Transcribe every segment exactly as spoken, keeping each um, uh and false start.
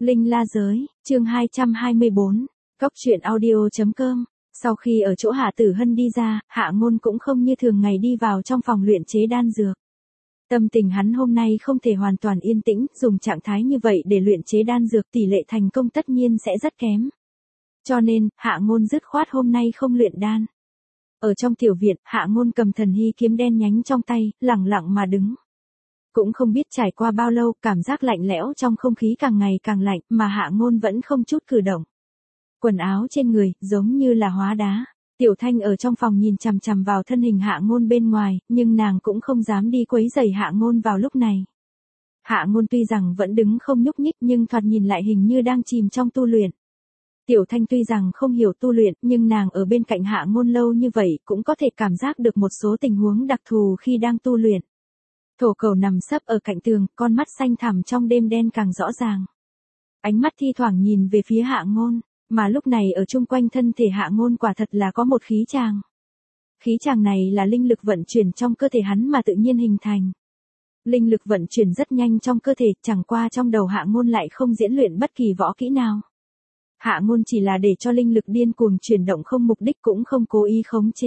Linh La Giới, chương hai trăm hai mươi bốn, Cóc truyện audio.com. Sau khi ở chỗ Hạ Tử Hân đi ra, Hạ Ngôn cũng không như thường ngày đi vào trong phòng luyện chế đan dược. Tâm tình hắn hôm nay không thể hoàn toàn yên tĩnh, dùng trạng thái như vậy để luyện chế đan dược tỷ lệ thành công tất nhiên sẽ rất kém. Cho nên, Hạ Ngôn dứt khoát hôm nay không luyện đan. Ở trong tiểu viện, Hạ Ngôn cầm thần hy kiếm đen nhánh trong tay, lặng lặng mà đứng. Cũng không biết trải qua bao lâu, cảm giác lạnh lẽo trong không khí càng ngày càng lạnh, mà Hạ Ngôn vẫn không chút cử động. Quần áo trên người, giống như là hóa đá. Tiểu Thanh ở trong phòng nhìn chằm chằm vào thân hình Hạ Ngôn bên ngoài, nhưng nàng cũng không dám đi quấy rầy Hạ Ngôn vào lúc này. Hạ Ngôn tuy rằng vẫn đứng không nhúc nhích nhưng thoạt nhìn lại hình như đang chìm trong tu luyện. Tiểu Thanh tuy rằng không hiểu tu luyện, nhưng nàng ở bên cạnh Hạ Ngôn lâu như vậy cũng có thể cảm giác được một số tình huống đặc thù khi đang tu luyện. Thổ Cẩu nằm sấp ở cạnh tường, con mắt xanh thẳm trong đêm đen càng rõ ràng. Ánh mắt thi thoảng nhìn về phía Hạ Ngôn, mà lúc này ở chung quanh thân thể Hạ Ngôn quả thật là có một khí tràng. Khí tràng này là linh lực vận chuyển trong cơ thể hắn mà tự nhiên hình thành. Linh lực vận chuyển rất nhanh trong cơ thể, chẳng qua trong đầu Hạ Ngôn lại không diễn luyện bất kỳ võ kỹ nào. Hạ Ngôn chỉ là để cho linh lực điên cuồng chuyển động không mục đích cũng không cố ý khống chế.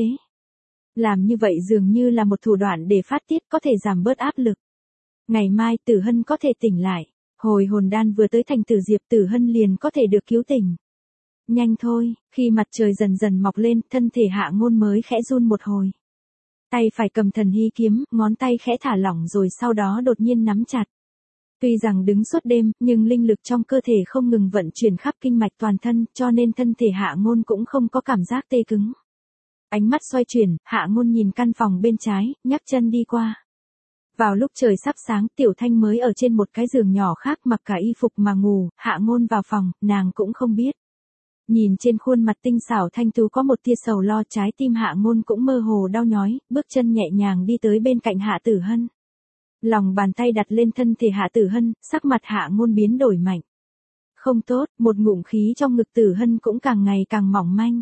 Làm như vậy dường như là một thủ đoạn để phát tiết có thể giảm bớt áp lực. Ngày mai Tử Hân có thể tỉnh lại, hồi hồn đan vừa tới thành Tử Diệp Tử Hân liền có thể được cứu tỉnh. Nhanh thôi, khi mặt trời dần dần mọc lên, thân thể Hạ Ngôn mới khẽ run một hồi. Tay phải cầm thần hy kiếm, ngón tay khẽ thả lỏng rồi sau đó đột nhiên nắm chặt. Tuy rằng đứng suốt đêm, nhưng linh lực trong cơ thể không ngừng vận chuyển khắp kinh mạch toàn thân, cho nên thân thể Hạ Ngôn cũng không có cảm giác tê cứng. Ánh mắt xoay chuyển, Hạ Ngôn nhìn căn phòng bên trái, nhấc chân đi qua. Vào lúc trời sắp sáng, Tiểu Thanh mới ở trên một cái giường nhỏ khác mặc cả y phục mà ngủ, Hạ Ngôn vào phòng, nàng cũng không biết. Nhìn trên khuôn mặt tinh xảo thanh tú có một tia sầu lo, trái tim Hạ Ngôn cũng mơ hồ đau nhói, bước chân nhẹ nhàng đi tới bên cạnh Hạ Tử Hân. Lòng bàn tay đặt lên thân thể Hạ Tử Hân, sắc mặt Hạ Ngôn biến đổi mạnh. Không tốt, một ngụm khí trong ngực Tử Hân cũng càng ngày càng mỏng manh.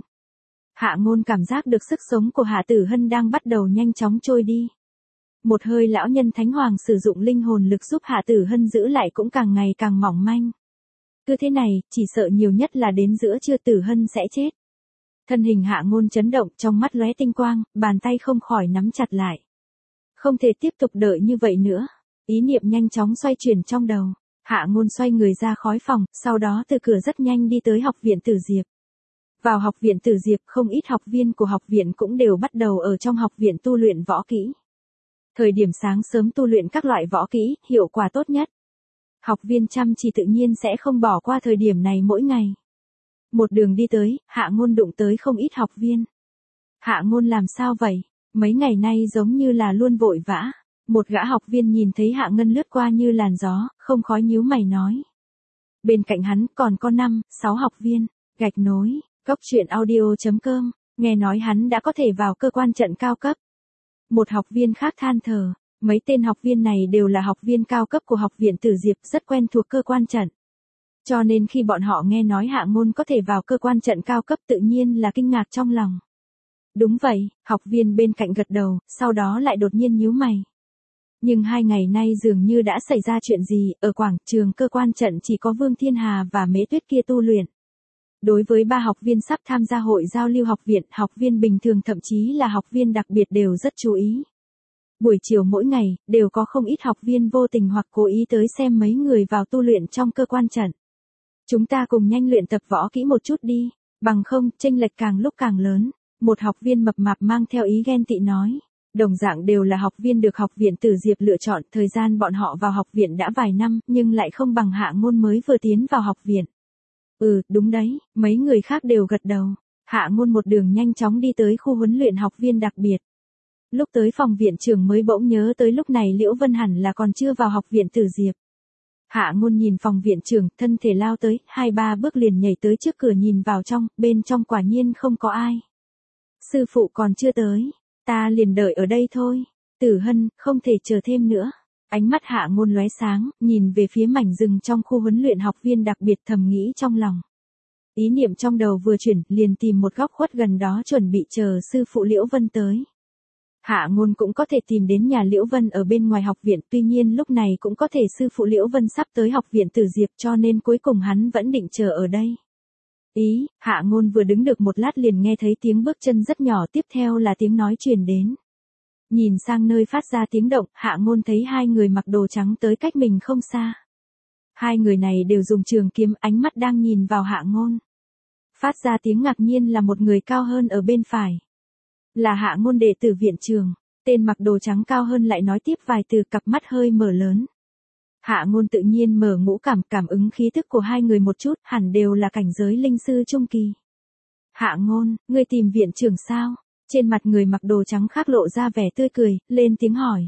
Hạ Ngôn cảm giác được sức sống của Hạ Tử Hân đang bắt đầu nhanh chóng trôi đi. Một hơi lão nhân Thánh Hoàng sử dụng linh hồn lực giúp Hạ Tử Hân giữ lại cũng càng ngày càng mỏng manh. Cứ thế này, chỉ sợ nhiều nhất là đến giữa trưa Tử Hân sẽ chết. Thân hình Hạ Ngôn chấn động, trong mắt lóe tinh quang, bàn tay không khỏi nắm chặt lại. Không thể tiếp tục đợi như vậy nữa. Ý niệm nhanh chóng xoay chuyển trong đầu. Hạ Ngôn xoay người ra khỏi phòng, sau đó từ cửa rất nhanh đi tới học viện Tử Diệp. Vào học viện Tử Diệp, không ít học viên của học viện cũng đều bắt đầu ở trong học viện tu luyện võ kỹ. Thời điểm sáng sớm tu luyện các loại võ kỹ, hiệu quả tốt nhất. Học viên chăm chỉ tự nhiên sẽ không bỏ qua thời điểm này mỗi ngày. Một đường đi tới, Hạ Ngôn đụng tới không ít học viên. Hạ Ngôn làm sao vậy? Mấy ngày nay giống như là luôn vội vã. Một gã học viên nhìn thấy Hạ Ngân lướt qua như làn gió, không khói nhíu mày nói. Bên cạnh hắn còn có năm, sáu học viên. Gạch nối, Cóc truyện audio.com, nghe nói hắn đã có thể vào cơ quan trận cao cấp. Một học viên khác than thở, mấy tên học viên này đều là học viên cao cấp của học viện Tử Diệp, rất quen thuộc cơ quan trận. Cho nên khi bọn họ nghe nói Hạ Ngôn có thể vào cơ quan trận cao cấp tự nhiên là kinh ngạc trong lòng. Đúng vậy, học viên bên cạnh gật đầu, sau đó lại đột nhiên nhíu mày. Nhưng hai ngày nay dường như đã xảy ra chuyện gì, ở quảng trường cơ quan trận chỉ có Vương Thiên Hà và Mễ Tuyết kia tu luyện. Đối với ba học viên sắp tham gia hội giao lưu học viện, học viên bình thường thậm chí là học viên đặc biệt đều rất chú ý. Buổi chiều mỗi ngày, đều có không ít học viên vô tình hoặc cố ý tới xem mấy người vào tu luyện trong cơ quan trận. Chúng ta cùng nhanh luyện tập võ kỹ một chút đi, bằng không, chênh lệch càng lúc càng lớn. Một học viên mập mạp mang theo ý ghen tị nói. Đồng dạng đều là học viên được học viện Tử Diệp lựa chọn, thời gian bọn họ vào học viện đã vài năm, nhưng lại không bằng Hạ Ngôn mới vừa tiến vào học viện. Ừ, đúng đấy, mấy người khác đều gật đầu. Hạ Ngôn một đường nhanh chóng đi tới khu huấn luyện học viên đặc biệt. Lúc tới phòng viện trưởng mới bỗng nhớ tới lúc này Liễu Vân hẳn là còn chưa vào học viện Tử Diệp. Hạ Ngôn nhìn phòng viện trưởng, thân thể lao tới, hai ba bước liền nhảy tới trước cửa nhìn vào trong, bên trong quả nhiên không có ai. Sư phụ còn chưa tới, ta liền đợi ở đây thôi. Tử Hân, không thể chờ thêm nữa. Ánh mắt Hạ Ngôn lóe sáng, nhìn về phía mảnh rừng trong khu huấn luyện học viên đặc biệt, thầm nghĩ trong lòng. Ý niệm trong đầu vừa chuyển, liền tìm một góc khuất gần đó chuẩn bị chờ sư phụ Liễu Vân tới. Hạ Ngôn cũng có thể tìm đến nhà Liễu Vân ở bên ngoài học viện, tuy nhiên lúc này cũng có thể sư phụ Liễu Vân sắp tới học viện Tử Diệp cho nên cuối cùng hắn vẫn định chờ ở đây. Ý, Hạ Ngôn vừa đứng được một lát liền nghe thấy tiếng bước chân rất nhỏ, tiếp theo là tiếng nói truyền đến. Nhìn sang nơi phát ra tiếng động, Hạ Ngôn thấy hai người mặc đồ trắng tới cách mình không xa. Hai người này đều dùng trường kiếm, ánh mắt đang nhìn vào Hạ Ngôn. Phát ra tiếng ngạc nhiên là một người cao hơn ở bên phải. Là Hạ Ngôn đệ tử viện trường, tên mặc đồ trắng cao hơn lại nói tiếp vài từ, cặp mắt hơi mở lớn. Hạ Ngôn tự nhiên mở ngũ cảm, cảm ứng khí tức của hai người một chút, hẳn đều là cảnh giới linh sư trung kỳ. Hạ Ngôn, ngươi tìm viện trưởng sao? Trên mặt người mặc đồ trắng khác lộ ra vẻ tươi cười, lên tiếng hỏi.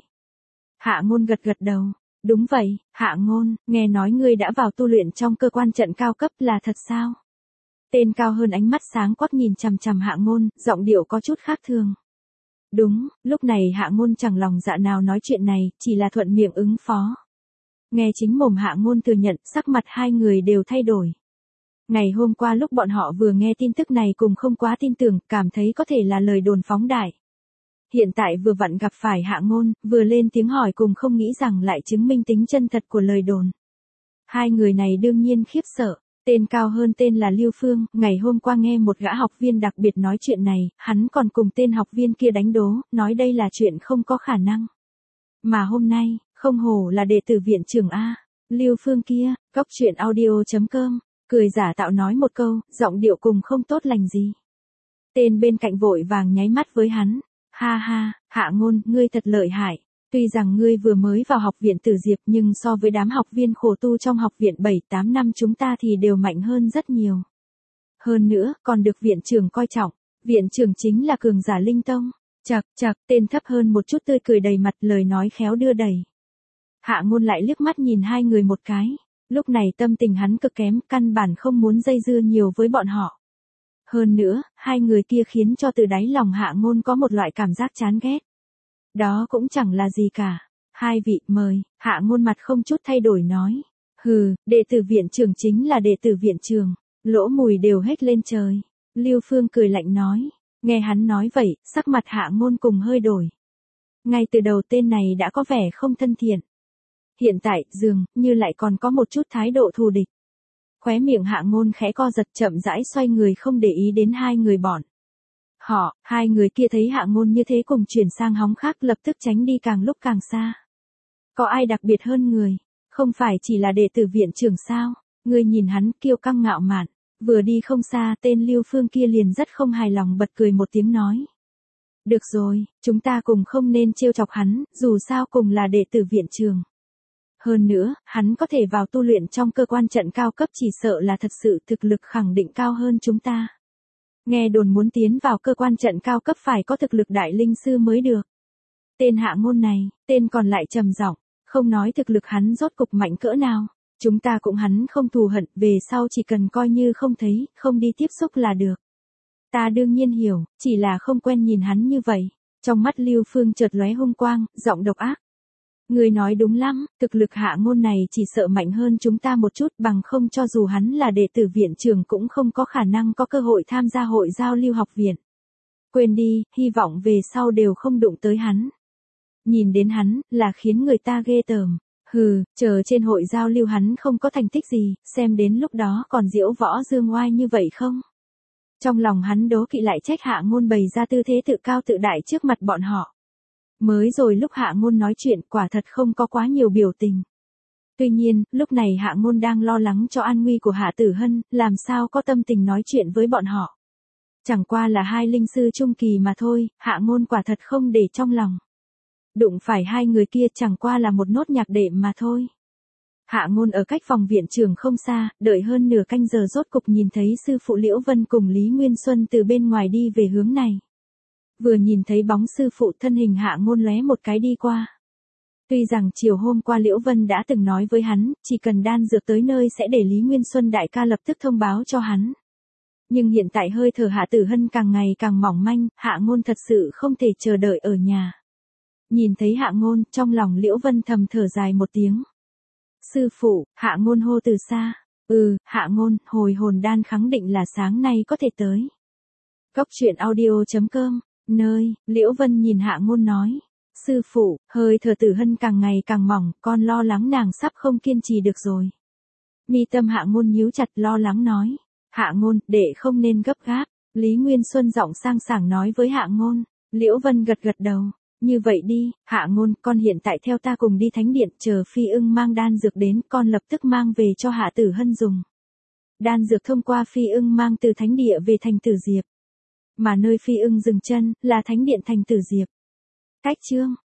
Hạ Ngôn gật gật đầu. Đúng vậy, Hạ Ngôn, nghe nói ngươi đã vào tu luyện trong cơ quan trận cao cấp, là thật sao? Tên cao hơn ánh mắt sáng quắc nhìn chằm chằm Hạ Ngôn, giọng điệu có chút khác thường. Đúng, lúc này Hạ Ngôn chẳng lòng dạ nào nói chuyện này, chỉ là thuận miệng ứng phó. Nghe chính mồm Hạ Ngôn thừa nhận, sắc mặt hai người đều thay đổi. Ngày hôm qua lúc bọn họ vừa nghe tin tức này cùng không quá tin tưởng, cảm thấy có thể là lời đồn phóng đại. Hiện tại vừa vặn gặp phải Hạ Ngôn, vừa lên tiếng hỏi cùng không nghĩ rằng lại chứng minh tính chân thật của lời đồn. Hai người này đương nhiên khiếp sợ. Tên cao hơn tên là Lưu Phương, ngày hôm qua nghe một gã học viên đặc biệt nói chuyện này, hắn còn cùng tên học viên kia đánh đố, nói đây là chuyện không có khả năng. Mà hôm nay, không hổ là đệ tử viện trưởng A. Lưu Phương kia, cốc truyện audio chấm com, cười giả tạo nói một câu, giọng điệu cùng không tốt lành gì. Tên bên cạnh vội vàng nháy mắt với hắn. Ha ha, Hạ Ngôn, ngươi thật lợi hại. Tuy rằng ngươi vừa mới vào học viện Tử Diệp nhưng so với đám học viên khổ tu trong học viện bảy tám năm chúng ta thì đều mạnh hơn rất nhiều. Hơn nữa, còn được viện trưởng coi trọng. Viện trưởng chính là cường giả linh tông. Chậc chậc, tên thấp hơn một chút tươi cười đầy mặt, lời nói khéo đưa đẩy. Hạ Ngôn lại liếc mắt nhìn hai người một cái. Lúc này tâm tình hắn cực kém, căn bản không muốn dây dưa nhiều với bọn họ. Hơn nữa, hai người kia khiến cho từ đáy lòng Hạ Ngôn có một loại cảm giác chán ghét. Đó cũng chẳng là gì cả. Hai vị, mời, Hạ Ngôn mặt không chút thay đổi nói. Hừ, đệ tử viện trưởng chính là đệ tử viện trường, lỗ mùi đều hết lên trời. Lưu Phương cười lạnh nói. Nghe hắn nói vậy, sắc mặt Hạ Ngôn cùng hơi đổi. Ngay từ đầu tên này đã có vẻ không thân thiện. Hiện tại, dường như lại còn có một chút thái độ thù địch. Khóe miệng Hạ Ngôn khẽ co giật, chậm rãi xoay người không để ý đến hai người bọn. Họ, hai người kia thấy Hạ Ngôn như thế cùng chuyển sang hóng khác, lập tức tránh đi càng lúc càng xa. Có ai đặc biệt hơn người? Không phải chỉ là đệ tử viện trưởng sao? Người nhìn hắn kiêu căng ngạo mạn. Vừa đi không xa, tên Lưu Phương kia liền rất không hài lòng bật cười một tiếng nói. Được rồi, chúng ta cùng không nên trêu chọc hắn, dù sao cùng là đệ tử viện trường. Hơn nữa, hắn có thể vào tu luyện trong cơ quan trận cao cấp, chỉ sợ là thật sự thực lực khẳng định cao hơn chúng ta. Nghe đồn muốn tiến vào cơ quan trận cao cấp phải có thực lực đại linh sư mới được. Tên Hạ Ngôn này, tên còn lại trầm giọng, không nói thực lực hắn rốt cục mạnh cỡ nào. Chúng ta cũng hắn không thù hận, về sau chỉ cần coi như không thấy, không đi tiếp xúc là được. Ta đương nhiên hiểu, chỉ là không quen nhìn hắn như vậy. Trong mắt Lưu Phương chợt lóe hung quang, giọng độc ác. Người nói đúng lắm, thực lực Hạ Ngôn này chỉ sợ mạnh hơn chúng ta một chút, bằng không cho dù hắn là đệ tử viện trường cũng không có khả năng có cơ hội tham gia hội giao lưu học viện. Quên đi, hy vọng về sau đều không đụng tới hắn. Nhìn đến hắn, là khiến người ta ghê tởm. Hừ, chờ trên hội giao lưu hắn không có thành tích gì, xem đến lúc đó còn diễu võ dương oai như vậy không? Trong lòng hắn đố kỵ lại trách Hạ Ngôn bày ra tư thế tự cao tự đại trước mặt bọn họ. Mới rồi lúc Hạ Ngôn nói chuyện quả thật không có quá nhiều biểu tình. Tuy nhiên, lúc này Hạ Ngôn đang lo lắng cho an nguy của Hạ Tử Hân, làm sao có tâm tình nói chuyện với bọn họ. Chẳng qua là hai linh sư trung kỳ mà thôi, Hạ Ngôn quả thật không để trong lòng. Đụng phải hai người kia chẳng qua là một nốt nhạc đệm mà thôi. Hạ Ngôn ở cách phòng viện trường không xa, đợi hơn nửa canh giờ rốt cục nhìn thấy sư phụ Liễu Vân cùng Lý Nguyên Xuân từ bên ngoài đi về hướng này. Vừa nhìn thấy bóng sư phụ, thân hình Hạ Ngôn lóe một cái đi qua. Tuy rằng chiều hôm qua Liễu Vân đã từng nói với hắn, chỉ cần đan dược tới nơi sẽ để Lý Nguyên Xuân đại ca lập tức thông báo cho hắn. Nhưng hiện tại hơi thở Hạ Tử Hân càng ngày càng mỏng manh, Hạ Ngôn thật sự không thể chờ đợi ở nhà. Nhìn thấy Hạ Ngôn, trong lòng Liễu Vân thầm thở dài một tiếng. Sư phụ, Hạ Ngôn hô từ xa. Ừ, Hạ Ngôn, hồi hồn đan khẳng định là sáng nay có thể tới. Cốc truyện audio chấm com Nơi, Liễu Vân nhìn Hạ Ngôn nói. Sư phụ, hơi thở Tử Hân càng ngày càng mỏng, con lo lắng nàng sắp không kiên trì được rồi. Mi tâm Hạ Ngôn nhíu chặt lo lắng nói. Hạ Ngôn, đệ không nên gấp gáp. Lý Nguyên Xuân giọng sang sảng nói với Hạ Ngôn. Liễu Vân gật gật đầu. Như vậy đi, Hạ Ngôn, con hiện tại theo ta cùng đi thánh điện, chờ Phi Ưng mang đan dược đến, con lập tức mang về cho Hạ Tử Hân dùng. Đan dược thông qua Phi Ưng mang từ thánh địa về thành Tử Diệp. Mà nơi Phi Ưng dừng chân, là thánh điện thành Tử Diệp. Cách chương